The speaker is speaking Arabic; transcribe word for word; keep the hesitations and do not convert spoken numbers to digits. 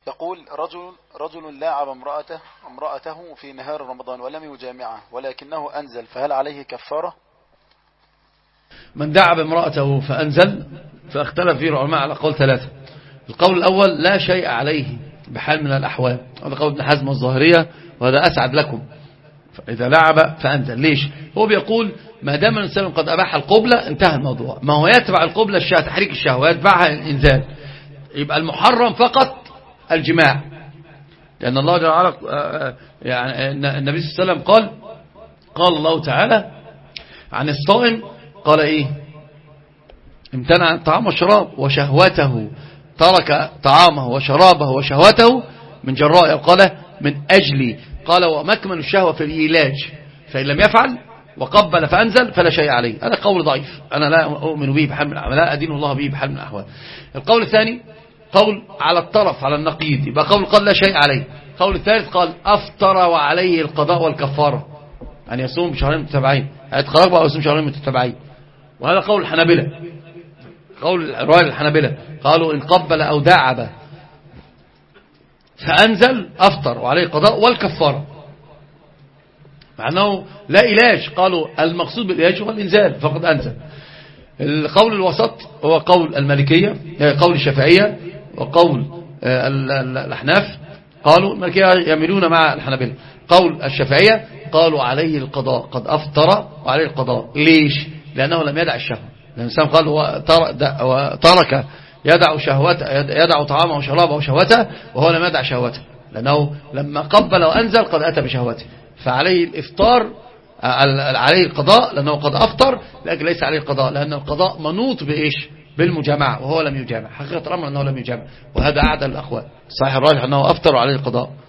يقول رجل رجل لاعب امرأته امرأته في نهار رمضان ولم يجامعه ولكنه أنزل، فهل عليه كفارة؟ من دعا بامرأته فأنزل فاختلف فيه العلماء على قول ثلاثة. القول الأول لا شيء عليه بحال من الأحوال، هذا قول ابن حزم الظاهرية وهذا أسعد لكم. فإذا لعب فأنزل. ليش؟ هو بيقول ما دام الإنسان قد أباح القبلة انتهى الموضوع. ما هو يتبع القبلة الشهوة، تحريك الشهوة، يتبعها الإنزال. يبقى المحرم فقط الجماع، لأن الله جل وعلا يعني النبي صلى الله عليه وسلم قال قال الله تعالى عن الصائم قال إيه؟ امتنع عن الطعام والشراب وشهوته، ترك طعامه وشرابه وشهوته من جراء، قال من أجلي، قال ومكمن الشهوة في الإيلاج، فإن لم يفعل وقبل فأنزل فلا شيء عليه. هذا قول ضعيف، أنا لا أؤمن به بحال من الأحوال، لا أدين الله به بحال من الأحوال. القول الثاني قول على الطرف على النقيض، يبقى قول قال لا شيء عليه. قول الثالث قال أفطر وعليه القضاء والكفارة، أن يصوم بشهرين متتابعين، هيتخرج بقى ويصوم شهرين متتابعين. وهذا قول الحنابلة، قول رواية الحنابلة قالوا إن قبل أو داعب فأنزل أفطر وعليه القضاء والكفارة، مع أنه لا إلاج، قالوا المقصود بالإلاج هو الإنزال فقد أنزل. القول الوسط هو قول المالكية، قول الشافعية وقول الأحناف، قالوا المالكية يميلون مع الحنابلة. قول الشافعية قالوا عليه القضاء، قد أفطر وعليه القضاء. ليش؟ لأنه لم يدع الشهوة، لأن الإنسان قال وترك يدع شهوته، يدع طعامه وشرابه وشهوته وهو لم يدع شهوته، لأنه لما قبل وأنزل قد أتى بشهوته، فعليه الإفطار، عليه القضاء لأنه قد أفطر، لكن ليس عليه القضاء لأن القضاء منوط بإيش؟ بالمجامعة، وهو لم يجامع، حقيقة الأمر أنه لم يجامع، وهذا أعدل الأقوال. صحيح الراجح أنه أفطر وعليه القضاء.